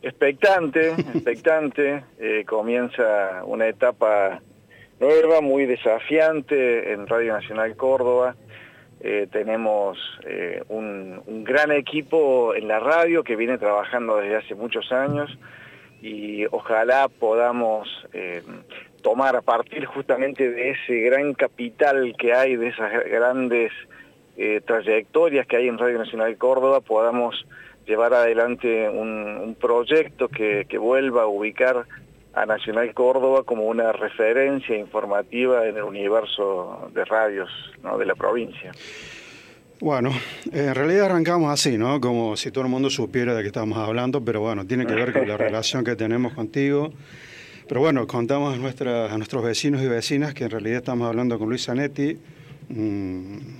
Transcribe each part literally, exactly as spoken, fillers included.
expectante, expectante. Eh, comienza una etapa nueva, muy desafiante en Radio Nacional Córdoba. Eh, tenemos eh, un, un gran equipo en la radio que viene trabajando desde hace muchos años y ojalá podamos eh, tomar a partir justamente de ese gran capital que hay, de esas grandes eh, trayectorias que hay en Radio Nacional Córdoba, podamos llevar adelante un, un proyecto que, que vuelva a ubicar a Nacional Córdoba como una referencia informativa en el universo de radios, ¿no?, de la provincia. Bueno, en realidad arrancamos así, ¿no? Como si todo el mundo supiera de qué estamos hablando, pero bueno, tiene que ver con la relación que tenemos contigo. Pero bueno, contamos a, nuestra, a nuestros vecinos y vecinas que en realidad estamos hablando con Luis Zanetti, un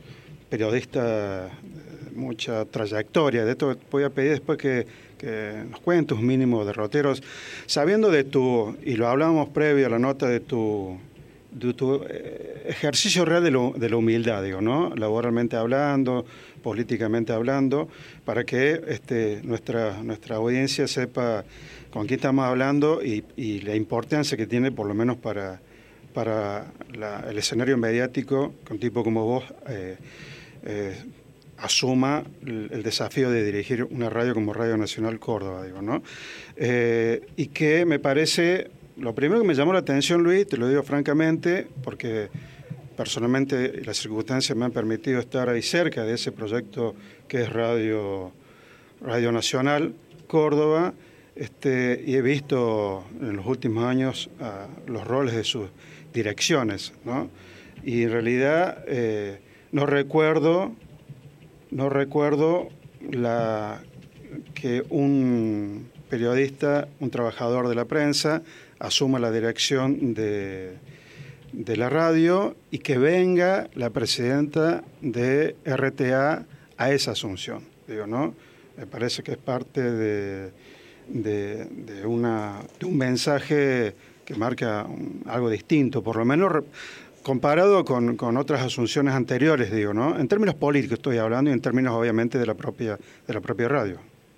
periodista de mucha trayectoria. De esto voy a pedir después que, que nos cuentes tus mínimos derroteros, sabiendo de tu, y lo hablábamos previo a la nota, de tu... de tu ejercicio real de, lo, de la humildad, digo, ¿no? Laboralmente hablando, políticamente hablando, para que este, nuestra, nuestra audiencia sepa con quién estamos hablando y, y la importancia que tiene, por lo menos para, para la, el escenario mediático, que un tipo como vos eh, eh, asuma el, el desafío de dirigir una radio como Radio Nacional Córdoba, digo, ¿no? Eh, y que me parece... Lo primero que me llamó la atención, Luis, te lo digo francamente, porque personalmente las circunstancias me han permitido estar ahí cerca de ese proyecto que es Radio, Radio Nacional Córdoba, este, y he visto en los últimos años uh, los roles de sus direcciones, ¿no? Y en realidad eh, no recuerdo, no recuerdo la, que un periodista, un trabajador de la prensa, asuma la dirección de, de la radio y que venga la presidenta de R T A a esa asunción, digo, ¿no? Me parece que es parte de, de, de, una, de un mensaje que marca un, algo distinto, por lo menos re, comparado con, con otras asunciones anteriores, digo, ¿no? En términos políticos estoy hablando y en términos obviamente de la propia, de la propia radio.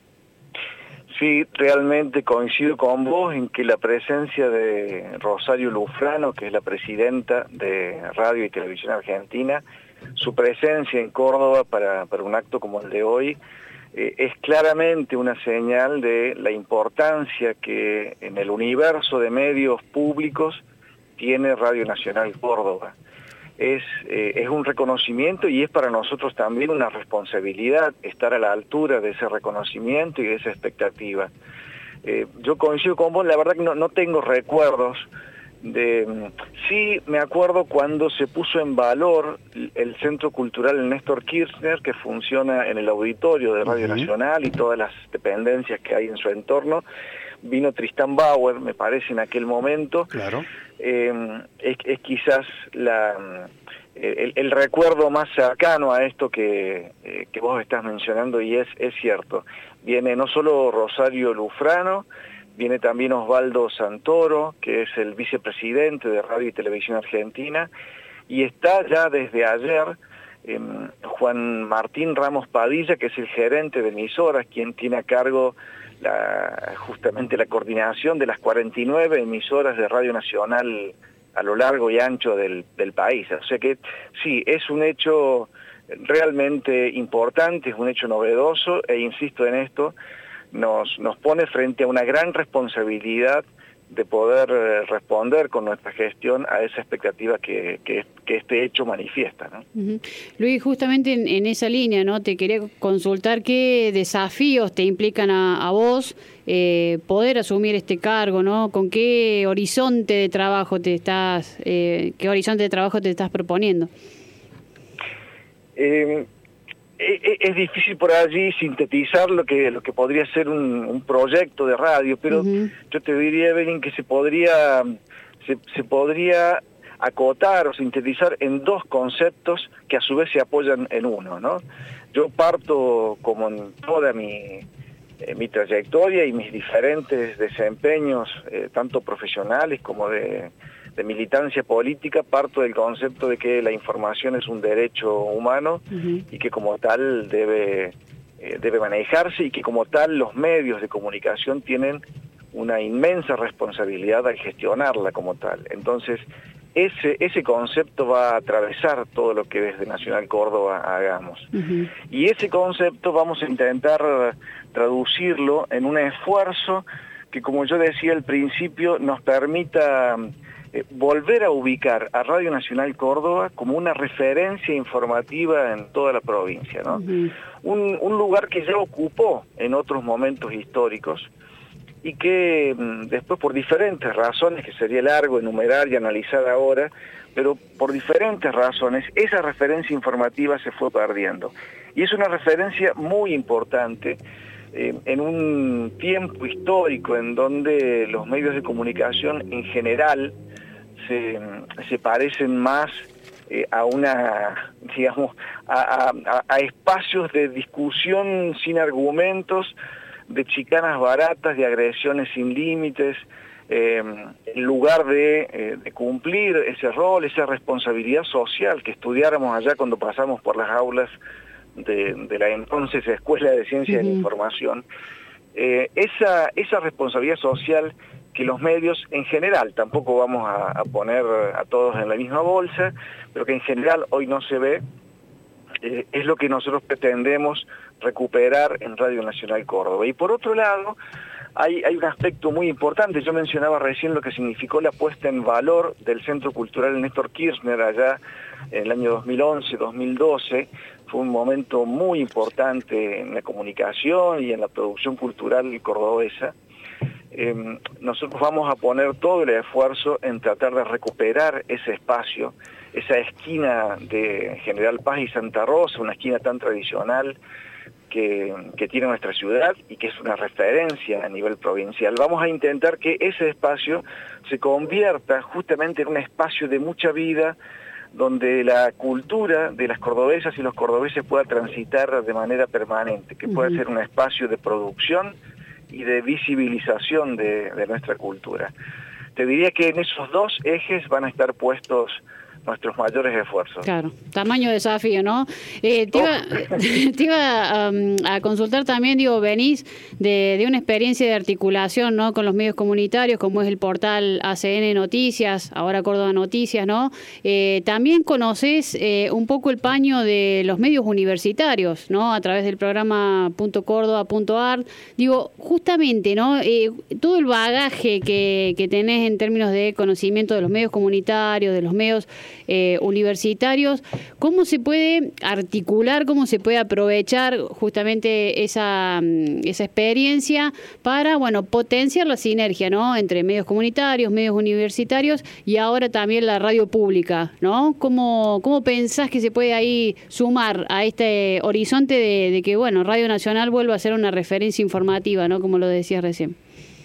Sí, realmente coincido con vos en que la presencia de Rosario Lufrano, que es la presidenta de Radio y Televisión Argentina, su presencia en Córdoba para, para un acto como el de hoy, eh, es claramente una señal de la importancia que en el universo de medios públicos tiene Radio Nacional Córdoba. Es, eh, es un reconocimiento y es para nosotros también una responsabilidad estar a la altura de ese reconocimiento y de esa expectativa. Eh, yo coincido con vos, la verdad que no, no tengo recuerdos de... Sí me acuerdo cuando se puso en valor el Centro Cultural Néstor Kirchner, que funciona en el auditorio de Radio uh-huh. Nacional y todas las dependencias que hay en su entorno. Vino Tristán Bauer, me parece, en aquel momento. Claro. Eh, es, es quizás la, el, el recuerdo más cercano a esto que, eh, que vos estás mencionando, y es, es cierto. Viene no solo Rosario Lufrano, viene también Osvaldo Santoro, que es el vicepresidente de Radio y Televisión Argentina, y está ya desde ayer eh, Juan Martín Ramos Padilla, que es el gerente de emisoras, quien tiene a cargo La, justamente la coordinación de las cuarenta y nueve emisoras de Radio Nacional a lo largo y ancho del, del país. O sea que sí, es un hecho realmente importante, es un hecho novedoso, e insisto en esto, nos, nos pone frente a una gran responsabilidad de poder responder con nuestra gestión a esa expectativa que, que, que este hecho manifiesta, ¿no? Uh-huh. Luis, justamente en, en esa línea, ¿no? Te quería consultar qué desafíos te implican a, a vos eh, poder asumir este cargo, ¿no? ¿Con qué horizonte de trabajo te estás, eh, qué horizonte de trabajo te estás proponiendo? Eh, Es difícil por allí sintetizar lo que lo que podría ser un, un proyecto de radio, pero uh-huh. yo te diría, Evelyn, que se podría se, se podría acotar o sintetizar en dos conceptos que a su vez se apoyan en uno, ¿no? Yo parto, como en toda mi, eh, mi trayectoria y mis diferentes desempeños, eh, tanto profesionales como de, de militancia política, parto del concepto de que la información es un derecho humano uh-huh. y que como tal debe eh, debe manejarse y que como tal los medios de comunicación tienen una inmensa responsabilidad al gestionarla como tal. Entonces, ese ese concepto va a atravesar todo lo que desde Nacional Córdoba hagamos. Uh-huh. Y ese concepto vamos a intentar traducirlo en un esfuerzo que, como yo decía al principio, nos permita eh, volver a ubicar a Radio Nacional Córdoba como una referencia informativa en toda la provincia, ¿no? Uh-huh. un, un lugar que ya ocupó en otros momentos históricos, y que después por diferentes razones, que sería largo enumerar y analizar ahora, pero por diferentes razones, esa referencia informativa se fue perdiendo. Y es una referencia muy importante eh, en un tiempo histórico en donde los medios de comunicación en general se, se parecen más eh, a una, digamos, a, a, a espacios de discusión sin argumentos, de chicanas baratas, de agresiones sin límites, eh, en lugar de, eh, de cumplir ese rol, esa responsabilidad social que estudiáramos allá cuando pasamos por las aulas de, de la entonces Escuela de Ciencia uh-huh. de la Información, eh, esa, esa responsabilidad social que los medios en general, tampoco vamos a, a poner a todos en la misma bolsa, pero que en general hoy no se ve, eh, es lo que nosotros pretendemos recuperar en Radio Nacional Córdoba. Y por otro lado, hay, hay un aspecto muy importante. Yo mencionaba recién lo que significó la puesta en valor del Centro Cultural Néstor Kirchner allá en el año dos mil once, dos mil doce. Fue un momento muy importante en la comunicación y en la producción cultural cordobesa. Eh, nosotros vamos a poner todo el esfuerzo en tratar de recuperar ese espacio, esa esquina de General Paz y Santa Rosa, una esquina tan tradicional que, que tiene nuestra ciudad y que es una referencia a nivel provincial. Vamos a intentar que ese espacio se convierta justamente en un espacio de mucha vida, donde la cultura de las cordobesas y los cordobeses pueda transitar de manera permanente, que pueda uh-huh. ser un espacio de producción y de visibilización de, de nuestra cultura. Te diría que en esos dos ejes van a estar puestos nuestros mayores esfuerzos. Claro, tamaño desafío, ¿no? Eh, te, iba, te iba um, a consultar también, digo, venís de, de una experiencia de articulación, ¿no?, con los medios comunitarios, como es el portal A C N Noticias, ahora Córdoba Noticias, ¿no? Eh, también conocés eh, un poco el paño de los medios universitarios, ¿no?, a través del programa punto córdoba punto a r. Digo, justamente, ¿no?, eh, todo el bagaje que, que tenés en términos de conocimiento de los medios comunitarios, de los medios Eh, universitarios, ¿cómo se puede articular, cómo se puede aprovechar justamente esa, esa experiencia para, bueno, potenciar la sinergia, ¿no?, entre medios comunitarios, medios universitarios y ahora también la radio pública, ¿no? ¿Cómo, cómo pensás que se puede ahí sumar a este horizonte de, de que, bueno, Radio Nacional vuelva a ser una referencia informativa, ¿no?, como lo decías recién?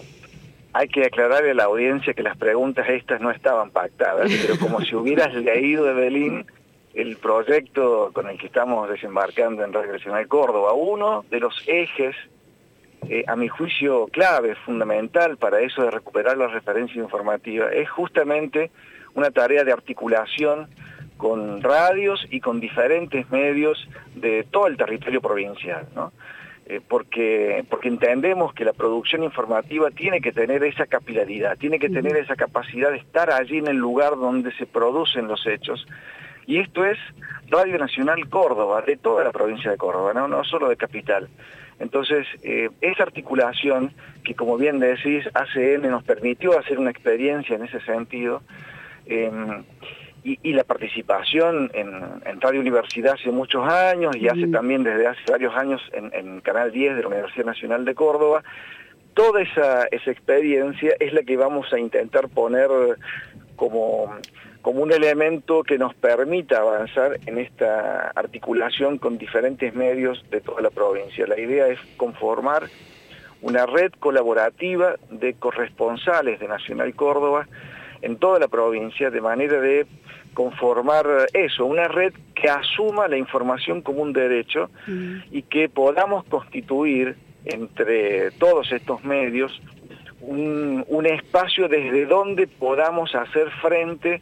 Hay que aclararle a la audiencia que las preguntas estas no estaban pactadas, pero como si hubieras leído, Evelyn, el proyecto con el que estamos desembarcando en Radio Nacional Córdoba, uno de los ejes, eh, a mi juicio clave, fundamental para eso de recuperar la referencia informativa, es justamente una tarea de articulación con radios y con diferentes medios de todo el territorio provincial, ¿no? Eh, porque, porque entendemos que la producción informativa tiene que tener esa capilaridad, tiene que tener esa capacidad de estar allí en el lugar donde se producen los hechos. Y esto es Radio Nacional Córdoba, de toda la provincia de Córdoba, no, no solo de Capital. Entonces, eh, esa articulación que, como bien decís, A C N nos permitió hacer una experiencia en ese sentido, eh, Y, y la participación en, en Radio Universidad hace muchos años y hace también desde hace varios años en, en Canal diez de la Universidad Nacional de Córdoba, toda esa, esa experiencia es la que vamos a intentar poner como, como un elemento que nos permita avanzar en esta articulación con diferentes medios de toda la provincia. La idea es conformar una red colaborativa de corresponsales de Nacional Córdoba en toda la provincia, de manera de conformar eso, una red que asuma la información como un derecho mm. y que podamos constituir entre todos estos medios un, un espacio desde donde podamos hacer frente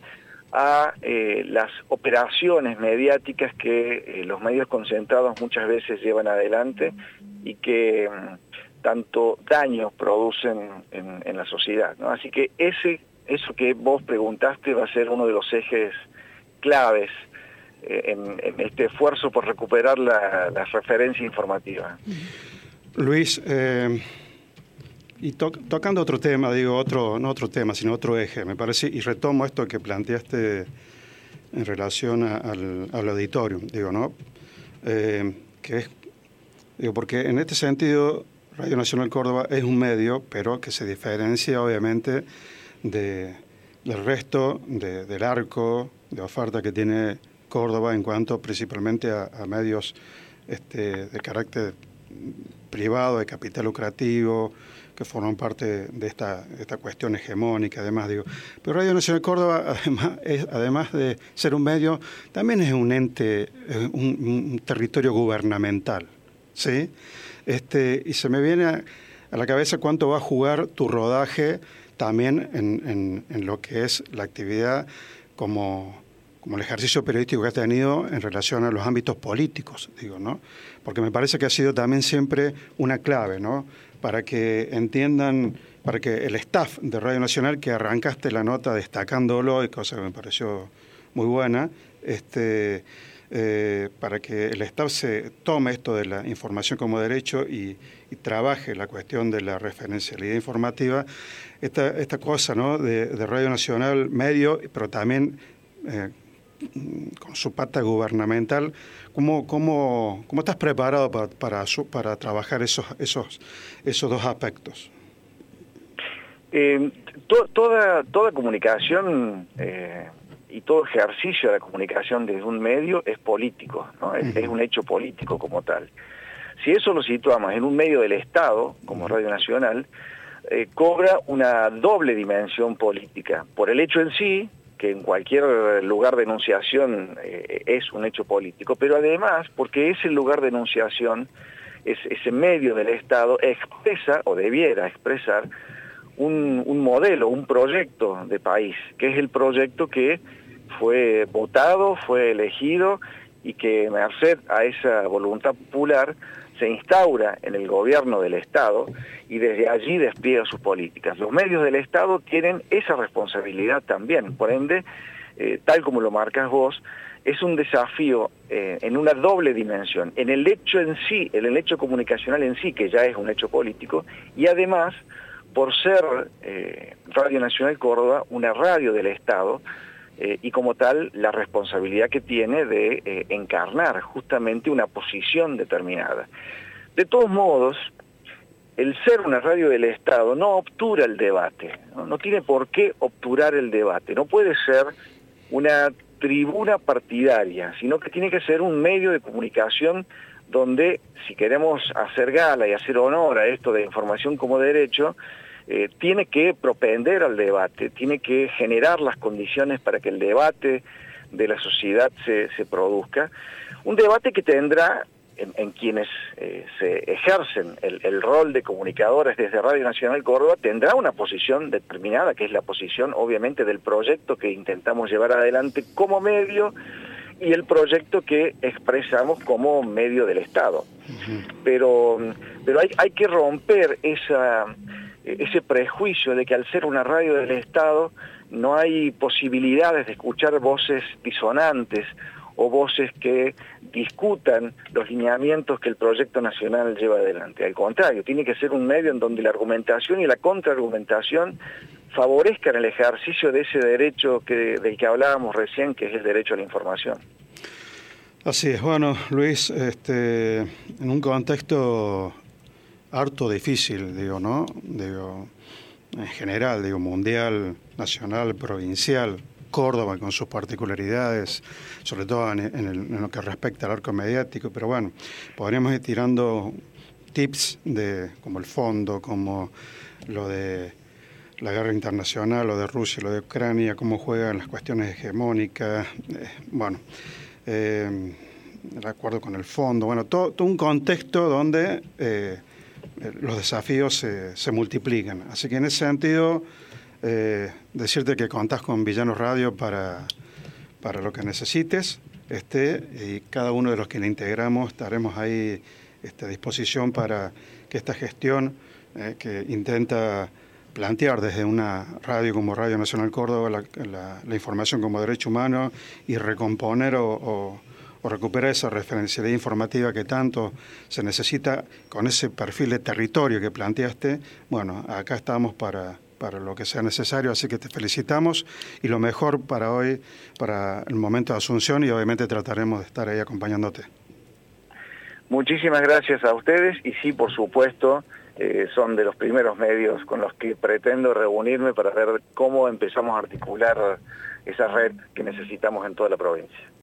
a eh, las operaciones mediáticas que eh, los medios concentrados muchas veces llevan adelante y que mm, tanto daño producen en, en la sociedad, ¿no? Así que ese, eso que vos preguntaste va a ser uno de los ejes claves eh, en, en este esfuerzo por recuperar la, la referencia informativa. Luis, eh, y to tocando otro tema, digo, otro, no otro tema, sino otro eje, me parece, y retomo esto que planteaste en relación a, al, al auditorium, digo, ¿no? Eh, que es, digo, porque en este sentido, Radio Nacional Córdoba es un medio, pero que se diferencia, obviamente, de, del resto de, del arco de oferta que tiene Córdoba en cuanto principalmente a, a medios este, de carácter privado, de capital lucrativo, que forman parte de esta, de esta cuestión hegemónica, además, digo. Pero Radio Nacional Córdoba, además, es, además de ser un medio, también es un ente, un, un territorio gubernamental, ¿sí? Este, y se me viene a, a la cabeza cuánto va a jugar tu rodaje también en, en, en lo que es la actividad como, como el ejercicio periodístico que has tenido en relación a los ámbitos políticos, digo, ¿no? Porque me parece que ha sido también siempre una clave, ¿no? Para que entiendan, para que el staff de Radio Nacional, que arrancaste la nota destacándolo, y cosa que me pareció muy buena, este, eh, para que el staff se tome esto de la información como derecho y, y trabaje la cuestión de la referencialidad informativa, esta, esta cosa, ¿no? de, de Radio Nacional medio, pero también eh, con su pata gubernamental. ¿Cómo, cómo, cómo estás preparado para, para, para trabajar esos, esos, esos dos aspectos? Eh, to, toda, toda comunicación eh, y todo ejercicio de la comunicación desde un medio es político, ¿no? Es, uh-huh. es un hecho político como tal. Si eso lo situamos en un medio del Estado, como Radio Nacional, eh, cobra una doble dimensión política. Por el hecho en sí, que en cualquier lugar de enunciación eh, es un hecho político, pero además porque ese lugar de enunciación, es, ese medio del Estado, expresa o debiera expresar un, un modelo, un proyecto de país, que es el proyecto que fue votado, fue elegido y que merced a esa voluntad popular se instaura en el gobierno del Estado y desde allí despliega sus políticas. Los medios del Estado tienen esa responsabilidad también, por ende, eh, tal como lo marcas vos, es un desafío eh, en una doble dimensión, en el hecho en sí, en el hecho comunicacional en sí, que ya es un hecho político, y además, por ser eh, Radio Nacional Córdoba, una radio del Estado, Eh, y como tal la responsabilidad que tiene de eh, encarnar justamente una posición determinada. De todos modos, el ser una radio del Estado no obtura el debate, ¿no? No tiene por qué obturar el debate, no puede ser una tribuna partidaria, sino que tiene que ser un medio de comunicación donde, si queremos hacer gala y hacer honor a esto de información como derecho, Eh, tiene que propender al debate, tiene que generar las condiciones para que el debate de la sociedad se, se produzca. Un debate que tendrá, en, en quienes eh, se ejercen el, el rol de comunicadores desde Radio Nacional Córdoba, tendrá una posición determinada, que es la posición, obviamente, del proyecto que intentamos llevar adelante como medio y el proyecto que expresamos como medio del Estado. Uh-huh. Pero, pero hay, hay que romper esa... ese prejuicio de que al ser una radio del Estado no hay posibilidades de escuchar voces disonantes o voces que discutan los lineamientos que el proyecto nacional lleva adelante. Al contrario, tiene que ser un medio en donde la argumentación y la contraargumentación favorezcan el ejercicio de ese derecho que, del que hablábamos recién, que es el derecho a la información. Así es. Bueno, Luis, este, en un contexto harto difícil, digo, ¿no? Digo, en general, digo, mundial, nacional, provincial, Córdoba con sus particularidades, sobre todo en, en, el, en lo que respecta al arco mediático, pero bueno, podríamos ir tirando tips de como el fondo, como lo de la guerra internacional, lo de Rusia, lo de Ucrania, cómo juegan las cuestiones hegemónicas, eh, bueno, eh, de acuerdo con el fondo, bueno, todo, todo un contexto donde eh, los desafíos se, se multiplican. Así que en ese sentido, eh, decirte que contás con Villanos Radio para, para lo que necesites, este, y cada uno de los que le integramos estaremos ahí este, a disposición para que esta gestión eh, que intenta plantear desde una radio como Radio Nacional Córdoba la, la, la información como derecho humano y recomponer o, o, o recuperar esa referencialidad informativa que tanto se necesita con ese perfil de territorio que planteaste. Bueno, acá estamos para, para lo que sea necesario, así que te felicitamos y lo mejor para hoy, para el momento de Asunción, y obviamente trataremos de estar ahí acompañándote. Muchísimas gracias a ustedes y sí, por supuesto, Eh, son de los primeros medios con los que pretendo reunirme para ver cómo empezamos a articular esa red que necesitamos en toda la provincia.